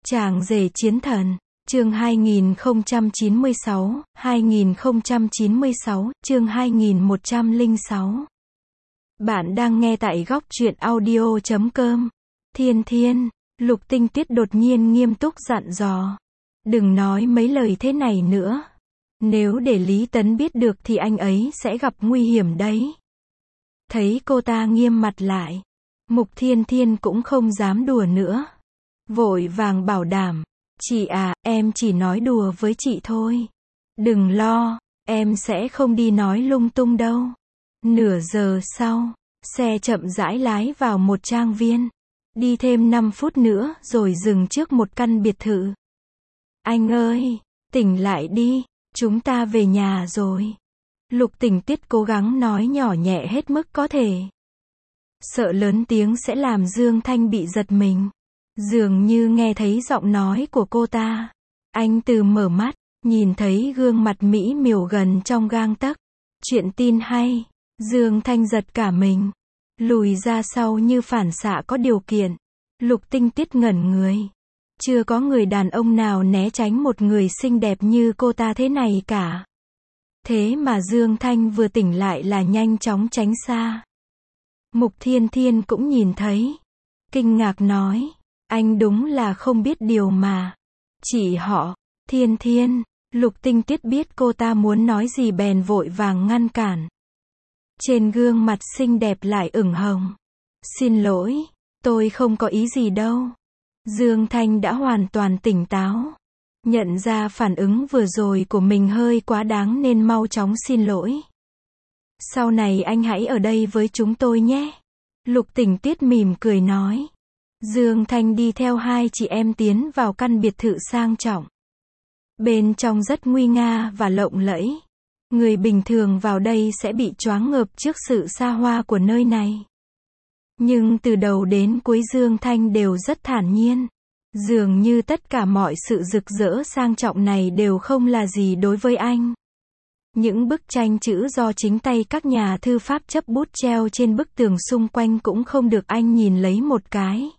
Chàng rể chiến thần, chương 2096, chương 2106. Bạn đang nghe tại góc truyện audio.com. Thiên Thiên, Lục Tinh Tuyết đột nhiên nghiêm túc dặn dò. Đừng nói mấy lời thế này nữa. Nếu để Lý Tấn biết được thì anh ấy sẽ gặp nguy hiểm đấy. Thấy cô ta nghiêm mặt lại, Mục Thiên Thiên cũng không dám đùa nữa. Vội vàng bảo đảm, chị à, em chỉ nói đùa với chị thôi. Đừng lo, em sẽ không đi nói lung tung đâu. Nửa giờ sau, xe chậm rãi lái vào một trang viên. Đi thêm 5 phút nữa rồi dừng trước một căn biệt thự. Anh ơi, tỉnh lại đi, chúng ta về nhà rồi. Lục Tình Tuyết cố gắng nói nhỏ nhẹ hết mức có thể. Sợ lớn tiếng sẽ làm Dương Thanh bị giật mình. Dường như nghe thấy giọng nói của cô ta. Anh từ mở mắt, nhìn thấy gương mặt mỹ miều gần trong gang tấc. Chuyện tin hay. Dương Thanh giật cả mình. Lùi ra sau như phản xạ có điều kiện. Lục Tinh Tuyết ngẩn người. Chưa có người đàn ông nào né tránh một người xinh đẹp như cô ta thế này cả. Thế mà Dương Thanh vừa tỉnh lại là nhanh chóng tránh xa. Mục Thiên Thiên cũng nhìn thấy. Kinh ngạc nói. Anh đúng là không biết điều mà. Chị họ, Thiên Thiên. Lục Tinh Tuyết biết cô ta muốn nói gì bèn vội vàng ngăn cản. Trên gương mặt xinh đẹp lại ửng hồng. Xin lỗi, tôi không có ý gì đâu. Dương Thanh đã hoàn toàn tỉnh táo. Nhận ra phản ứng vừa rồi của mình hơi quá đáng nên mau chóng xin lỗi. Sau này anh hãy ở đây với chúng tôi nhé. Lục Tình Tuyết mỉm cười nói. Dương Thanh đi theo hai chị em tiến vào căn biệt thự sang trọng. Bên trong rất nguy nga và lộng lẫy. Người bình thường vào đây sẽ bị choáng ngợp trước sự xa hoa của nơi này. Nhưng từ đầu đến cuối Dương Thanh đều rất thản nhiên. Dường như tất cả mọi sự rực rỡ sang trọng này đều không là gì đối với anh. Những bức tranh chữ do chính tay các nhà thư pháp chấp bút treo trên bức tường xung quanh cũng không được anh nhìn lấy một cái.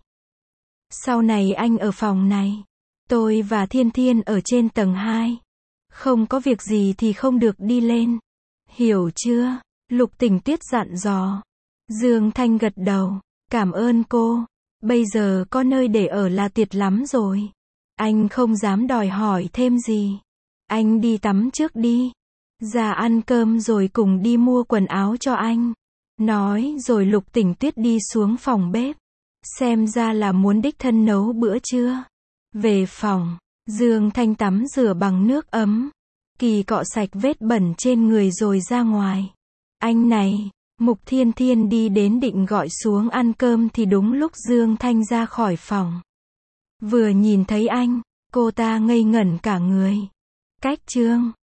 Sau này anh ở phòng này. Tôi và Thiên Thiên ở trên tầng 2. Không có việc gì thì không được đi lên. Hiểu chưa? Lục Tình Tuyết dặn dò. Dương Thanh gật đầu. Cảm ơn cô. Bây giờ có nơi để ở là tuyệt lắm rồi. Anh không dám đòi hỏi thêm gì. Anh đi tắm trước đi. Ra ăn cơm rồi cùng đi mua quần áo cho anh. Nói rồi Lục Tình Tuyết đi xuống phòng bếp. Xem ra là muốn đích thân nấu bữa trưa. Về phòng, Dương Thanh tắm rửa bằng nước ấm. Kỳ cọ sạch vết bẩn trên người rồi ra ngoài. Anh này, Mục Thiên Thiên đi đến định gọi xuống ăn cơm thì đúng lúc Dương Thanh ra khỏi phòng. Vừa nhìn thấy anh, cô ta ngây ngẩn cả người. Cách Trương,